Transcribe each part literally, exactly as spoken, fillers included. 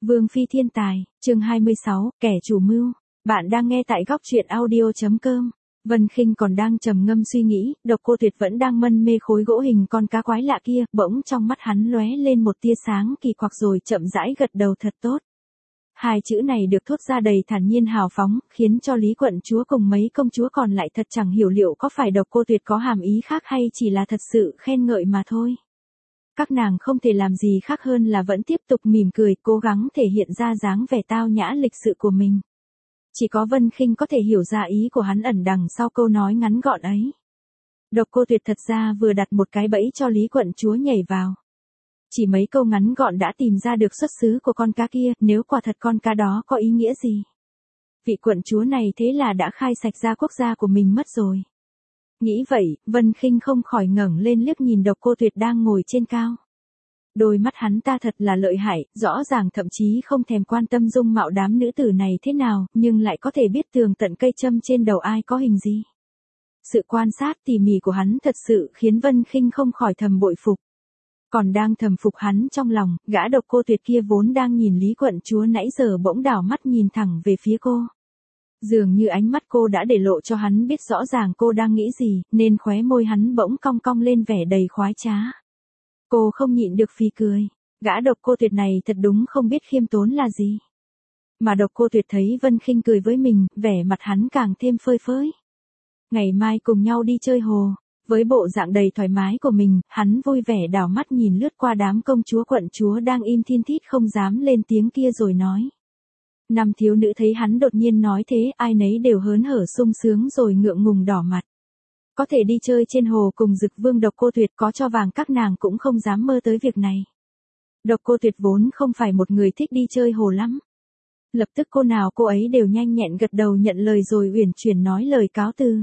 Vương phi thiên tài, chương hai mươi sáu, kẻ chủ mưu. Bạn đang nghe tại góc truyện audio chấm com. Vân Khinh còn đang trầm ngâm suy nghĩ, Độc Cô Tuyệt vẫn đang mân mê khối gỗ hình con cá quái lạ kia, bỗng trong mắt hắn lóe lên một tia sáng kỳ quặc rồi chậm rãi gật đầu thật tốt. Hai chữ này được thốt ra đầy thản nhiên hào phóng, khiến cho Lý quận chúa cùng mấy công chúa còn lại thật chẳng hiểu liệu có phải Độc Cô Tuyệt có hàm ý khác hay chỉ là thật sự khen ngợi mà thôi. Các nàng không thể làm gì khác hơn là vẫn tiếp tục mỉm cười, cố gắng thể hiện ra dáng vẻ tao nhã lịch sự của mình. Chỉ có Vân Khinh có thể hiểu ra ý của hắn ẩn đằng sau câu nói ngắn gọn ấy. Độc Cô Tuyệt thật ra vừa đặt một cái bẫy cho Lý quận chúa nhảy vào. Chỉ mấy câu ngắn gọn đã tìm ra được xuất xứ của con cá kia, nếu quả thật con cá đó có ý nghĩa gì. Vị quận chúa này thế là đã khai sạch ra quốc gia của mình mất rồi. Nghĩ vậy, Vân Khinh không khỏi ngẩng lên liếc nhìn Độc Cô Tuyệt đang ngồi trên cao. Đôi mắt hắn ta thật là lợi hại, rõ ràng thậm chí không thèm quan tâm dung mạo đám nữ tử này thế nào, nhưng lại có thể biết tường tận cây châm trên đầu ai có hình gì. Sự quan sát tỉ mỉ của hắn thật sự khiến Vân Khinh không khỏi thầm bội phục. Còn đang thầm phục hắn trong lòng, gã Độc Cô Tuyệt kia vốn đang nhìn Lý quận chúa nãy giờ bỗng đảo mắt nhìn thẳng về phía cô. Dường như ánh mắt cô đã để lộ cho hắn biết rõ ràng cô đang nghĩ gì, nên khóe môi hắn bỗng cong cong lên vẻ đầy khoái trá. Cô không nhịn được phì cười, gã Độc Cô Tuyệt này thật đúng không biết khiêm tốn là gì. Mà Độc Cô Tuyệt thấy Vân Khinh cười với mình, vẻ mặt hắn càng thêm phơi phới. Ngày mai cùng nhau đi chơi hồ. Với bộ dạng đầy thoải mái của mình, hắn vui vẻ đảo mắt nhìn lướt qua đám công chúa quận chúa đang im thiên thít không dám lên tiếng kia rồi nói. Năm thiếu nữ thấy hắn đột nhiên nói thế, ai nấy đều hớn hở sung sướng rồi ngượng ngùng đỏ mặt. Có thể đi chơi trên hồ cùng Dực Vương Độc Cô Tuyệt, có cho vàng các nàng cũng không dám mơ tới việc này. Độc Cô Tuyệt vốn không phải một người thích đi chơi hồ lắm. Lập tức cô nào cô ấy đều nhanh nhẹn gật đầu nhận lời rồi uyển chuyển nói lời cáo từ.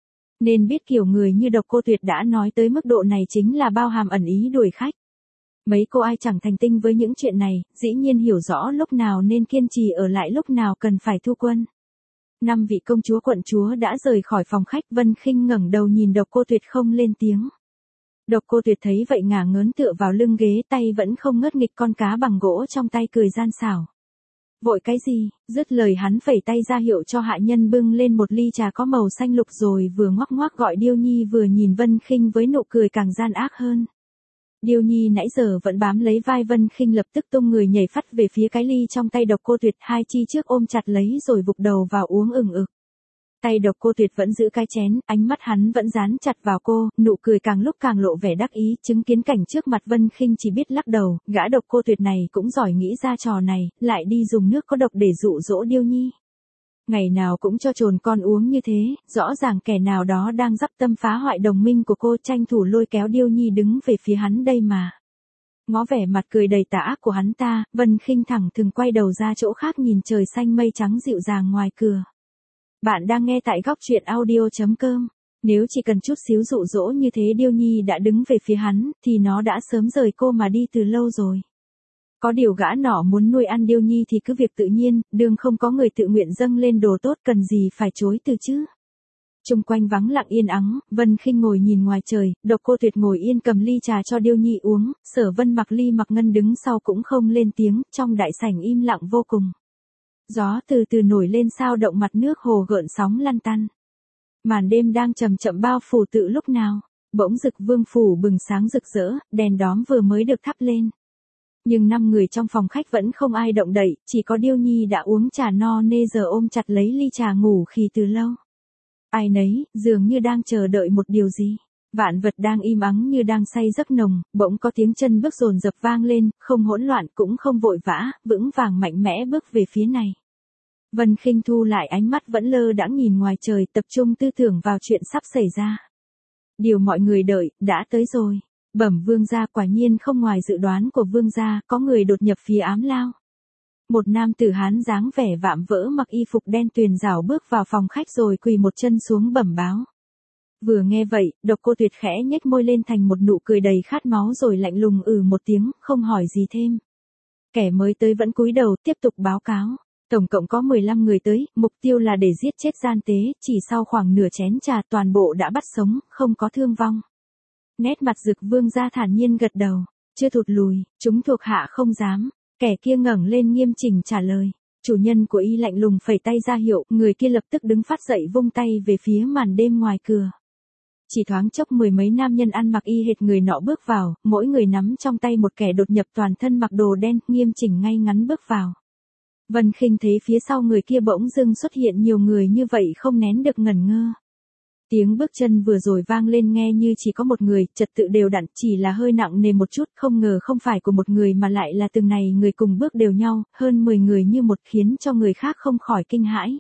Nên biết kiểu người như Độc Cô Tuyệt đã nói tới mức độ này chính là bao hàm ẩn ý đuổi khách. Mấy cô ai chẳng thành tinh với những chuyện này, dĩ nhiên hiểu rõ lúc nào nên kiên trì ở lại lúc nào cần phải thu quân. Năm vị công chúa quận chúa đã rời khỏi phòng khách, Vân Khinh ngẩng đầu nhìn Độc Cô Tuyệt không lên tiếng. Độc Cô Tuyệt thấy vậy ngả ngớn tựa vào lưng ghế, tay vẫn không ngớt nghịch con cá bằng gỗ trong tay cười gian xảo. Vội cái gì, dứt lời hắn phẩy tay ra hiệu cho hạ nhân bưng lên một ly trà có màu xanh lục rồi vừa ngoắc ngoắc gọi Điêu Nhi vừa nhìn Vân Khinh với nụ cười càng gian ác hơn. Điêu Nhi nãy giờ vẫn bám lấy vai Vân Khinh lập tức tung người nhảy phắt về phía cái ly trong tay Độc Cô Tuyệt, hai chi trước ôm chặt lấy rồi vụt đầu vào uống ừng ực. Tay Độc Cô Tuyệt vẫn giữ cái chén, ánh mắt hắn vẫn dán chặt vào cô, nụ cười càng lúc càng lộ vẻ đắc ý, chứng kiến cảnh trước mặt Vân Khinh chỉ biết lắc đầu, gã Độc Cô Tuyệt này cũng giỏi nghĩ ra trò này, lại đi dùng nước có độc để dụ dỗ Điêu Nhi. Ngày nào cũng cho trồn con uống như thế, rõ ràng kẻ nào đó đang dắp tâm phá hoại đồng minh của cô, tranh thủ lôi kéo Điêu Nhi đứng về phía hắn đây mà. Ngó vẻ mặt cười đầy tà ác của hắn ta, Vân Khinh thẳng thừng quay đầu ra chỗ khác nhìn trời xanh mây trắng dịu dàng ngoài cửa. Bạn đang nghe tại góc truyện audio chấm com. Nếu chỉ cần chút xíu dụ dỗ như thế Điêu Nhi đã đứng về phía hắn, thì nó đã sớm rời cô mà đi từ lâu rồi. Có điều gã nọ muốn nuôi ăn Điêu Nhi thì cứ việc tự nhiên, đương không có người tự nguyện dâng lên đồ tốt cần gì phải chối từ chứ. Chung quanh vắng lặng yên ắng, Vân Khinh ngồi nhìn ngoài trời, Độc Cô Tuyệt ngồi yên cầm ly trà cho Điêu Nhi uống, Sở Vân Mặc Ly Mặc Ngân đứng sau cũng không lên tiếng, trong đại sảnh im lặng vô cùng. Gió từ từ nổi lên sao động mặt nước hồ gợn sóng lăn tăn. Màn đêm đang chậm chậm bao phủ tự lúc nào, bỗng Dực Vương phủ bừng sáng rực rỡ, đèn đóm vừa mới được thắp lên. Nhưng năm người trong phòng khách vẫn không ai động đậy, chỉ có Điêu Nhi đã uống trà no nê giờ ôm chặt lấy ly trà ngủ khì từ lâu. Ai nấy, dường như đang chờ đợi một điều gì. Vạn vật đang im ắng như đang say giấc nồng, bỗng có tiếng chân bước dồn dập vang lên, không hỗn loạn cũng không vội vã, vững vàng mạnh mẽ bước về phía này. Vân Khinh thu lại ánh mắt vẫn lơ đãng nhìn ngoài trời, tập trung tư tưởng vào chuyện sắp xảy ra. Điều mọi người đợi, đã tới rồi. Bẩm vương gia, quả nhiên không ngoài dự đoán của vương gia, có người đột nhập phía Ám Lao. Một nam tử Hán dáng vẻ vạm vỡ mặc y phục đen tuyền rảo bước vào phòng khách rồi quỳ một chân xuống bẩm báo. Vừa nghe vậy, Độc Cô Tuyệt khẽ nhếch môi lên thành một nụ cười đầy khát máu rồi lạnh lùng ừ một tiếng, không hỏi gì thêm. Kẻ mới tới vẫn cúi đầu tiếp tục báo cáo. Tổng cộng có mười lăm người tới, mục tiêu là để giết chết gian tế, chỉ sau khoảng nửa chén trà toàn bộ đã bắt sống, không có thương vong. Nét mặt Dực Vương gia thản nhiên gật đầu, chưa thụt lùi, chúng thuộc hạ không dám. Kẻ kia ngẩng lên nghiêm chỉnh trả lời. Chủ nhân của y lạnh lùng phẩy tay ra hiệu, người kia lập tức đứng phát dậy vung tay về phía màn đêm ngoài cửa. Chỉ thoáng chốc mười mấy nam nhân ăn mặc y hệt người nọ bước vào, mỗi người nắm trong tay một kẻ đột nhập toàn thân mặc đồ đen, nghiêm chỉnh ngay ngắn bước vào. Vân Khinh thấy phía sau người kia bỗng dưng xuất hiện nhiều người như vậy không nén được ngẩn ngơ. Tiếng bước chân vừa rồi vang lên nghe như chỉ có một người, trật tự đều đặn, chỉ là hơi nặng nề một chút, không ngờ không phải của một người mà lại là từng này người cùng bước đều nhau, hơn mười người như một khiến cho người khác không khỏi kinh hãi.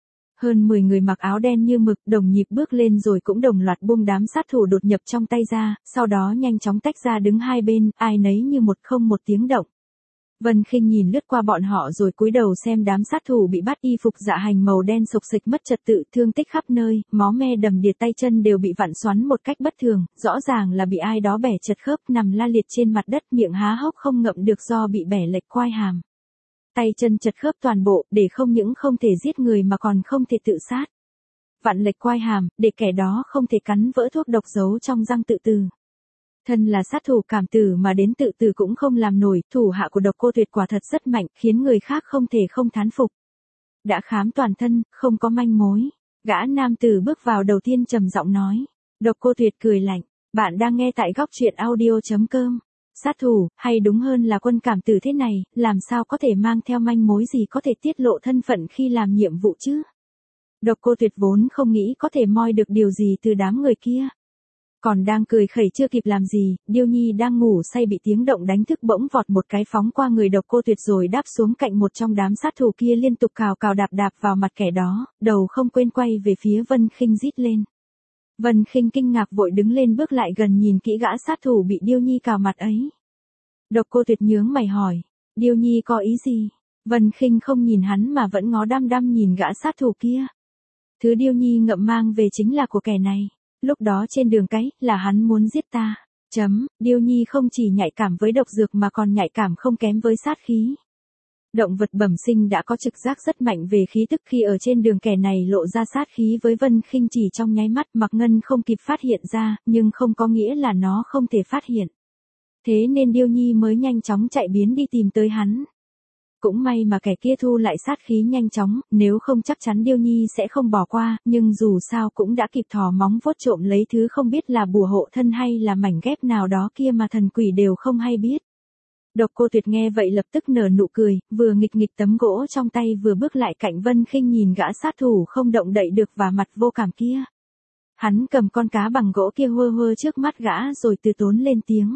Hơn mười người mặc áo đen như mực, đồng nhịp bước lên rồi cũng đồng loạt buông đám sát thủ đột nhập trong tay ra, sau đó nhanh chóng tách ra đứng hai bên, ai nấy như một không một tiếng động. Vân Khinh nhìn lướt qua bọn họ rồi cúi đầu xem đám sát thủ bị bắt, y phục dạ hành màu đen sộc xịch mất trật tự, thương tích khắp nơi, máu me đầm đìa, tay chân đều bị vặn xoắn một cách bất thường, rõ ràng là bị ai đó bẻ chật khớp, nằm la liệt trên mặt đất, miệng há hốc không ngậm được do bị bẻ lệch quai hàm. Tay chân chật khớp toàn bộ, để không những không thể giết người mà còn không thể tự sát. Vặn lệch quai hàm, để kẻ đó không thể cắn vỡ thuốc độc giấu trong răng tự tử. Thân là sát thủ cảm tử mà đến tự tử cũng không làm nổi, thủ hạ của Độc Cô Tuyệt quả thật rất mạnh, khiến người khác không thể không thán phục. Đã khám toàn thân, không có manh mối. Gã nam tử bước vào đầu tiên trầm giọng nói. Độc Cô Tuyệt cười lạnh, bạn đang nghe tại góc truyện audio chấm com. Sát thủ, hay đúng hơn là quân cảm tử thế này, làm sao có thể mang theo manh mối gì có thể tiết lộ thân phận khi làm nhiệm vụ chứ? Độc Cô Tuyệt vốn không nghĩ có thể moi được điều gì từ đám người kia. Còn đang cười khẩy chưa kịp làm gì, Điêu Nhi đang ngủ say bị tiếng động đánh thức bỗng vọt một cái phóng qua người Độc Cô Tuyệt rồi đáp xuống cạnh một trong đám sát thủ kia, liên tục cào cào đạp đạp vào mặt kẻ đó, đầu không quên quay về phía Vân Khinh rít lên. Vân Khinh kinh ngạc vội đứng lên bước lại gần nhìn kỹ gã sát thủ bị Điêu Nhi cào mặt ấy. Độc Cô Tuyệt nhướng mày hỏi, Điêu Nhi có ý gì? Vân Khinh không nhìn hắn mà vẫn ngó đăm đăm nhìn gã sát thủ kia. Thứ Điêu Nhi ngậm mang về chính là của kẻ này. Lúc đó trên đường cái, là hắn muốn giết ta. Chấm, Điêu Nhi không chỉ nhạy cảm với độc dược mà còn nhạy cảm không kém với sát khí. Động vật bẩm sinh đã có trực giác rất mạnh về khí tức, khi ở trên đường kẻ này lộ ra sát khí với Vân Khinh chỉ trong nháy mắt, Mạc Ngân không kịp phát hiện ra, nhưng không có nghĩa là nó không thể phát hiện. Thế nên Điêu Nhi mới nhanh chóng chạy biến đi tìm tới hắn. Cũng may mà kẻ kia thu lại sát khí nhanh chóng, nếu không chắc chắn Điêu Nhi sẽ không bỏ qua, nhưng dù sao cũng đã kịp thò móng vuốt trộm lấy thứ không biết là bùa hộ thân hay là mảnh ghép nào đó kia mà thần quỷ đều không hay biết. Độc Cô Tuyệt nghe vậy lập tức nở nụ cười, vừa nghịch nghịch tấm gỗ trong tay vừa bước lại cạnh Vân Khinh nhìn gã sát thủ không động đậy được và mặt vô cảm kia. Hắn cầm con cá bằng gỗ kia hơ hơ trước mắt gã rồi từ tốn lên tiếng.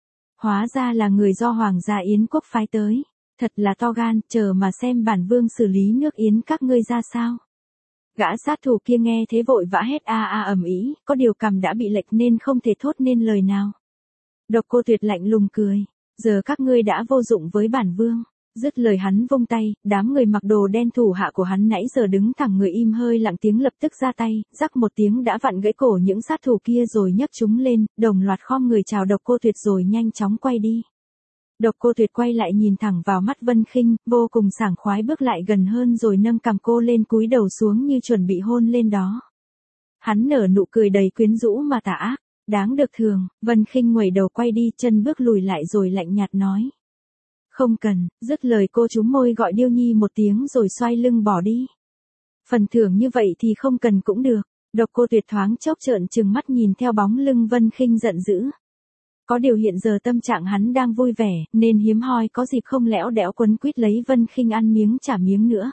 Hóa ra là người do Hoàng gia Yến quốc phái tới. Thật là to gan, chờ mà xem bản vương xử lý nước Yến các ngươi ra sao. Gã sát thủ kia nghe thế vội vã hét a a ầm ĩ, có điều cằm đã bị lệch nên không thể thốt nên lời nào. Độc Cô Tuyệt lạnh lùng cười, giờ các ngươi đã vô dụng với bản vương. Dứt lời hắn vung tay, đám người mặc đồ đen thủ hạ của hắn nãy giờ đứng thẳng người im hơi lặng tiếng lập tức ra tay, rắc một tiếng đã vặn gãy cổ những sát thủ kia rồi nhấc chúng lên, đồng loạt khom người chào Độc Cô Tuyệt rồi nhanh chóng quay đi. Độc Cô Tuyệt quay lại nhìn thẳng vào mắt Vân Khinh, vô cùng sảng khoái bước lại gần hơn rồi nâng cằm cô lên cúi đầu xuống như chuẩn bị hôn lên đó. Hắn nở nụ cười đầy quyến rũ mà tà ác, đáng được thường. Vân Khinh nguẩy đầu quay đi, chân bước lùi lại rồi lạnh nhạt nói. Không cần. Dứt lời cô chúm môi gọi Điêu Nhi một tiếng rồi xoay lưng bỏ đi. Phần thưởng như vậy thì không cần cũng được. Độc Cô Tuyệt thoáng chốc trợn trừng mắt nhìn theo bóng lưng Vân Khinh giận dữ. Có điều hiện giờ tâm trạng hắn đang vui vẻ, nên hiếm hoi có dịp không lẽo đẽo quấn quýt lấy Vân Khinh ăn miếng trả miếng nữa.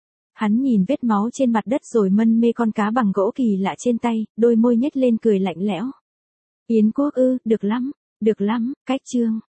Hắn nhìn vết máu trên mặt đất rồi mân mê con cá bằng gỗ kỳ lạ trên tay, đôi môi nhếch lên cười lạnh lẽo. Yến quốc ư, được lắm, được lắm, cách chương.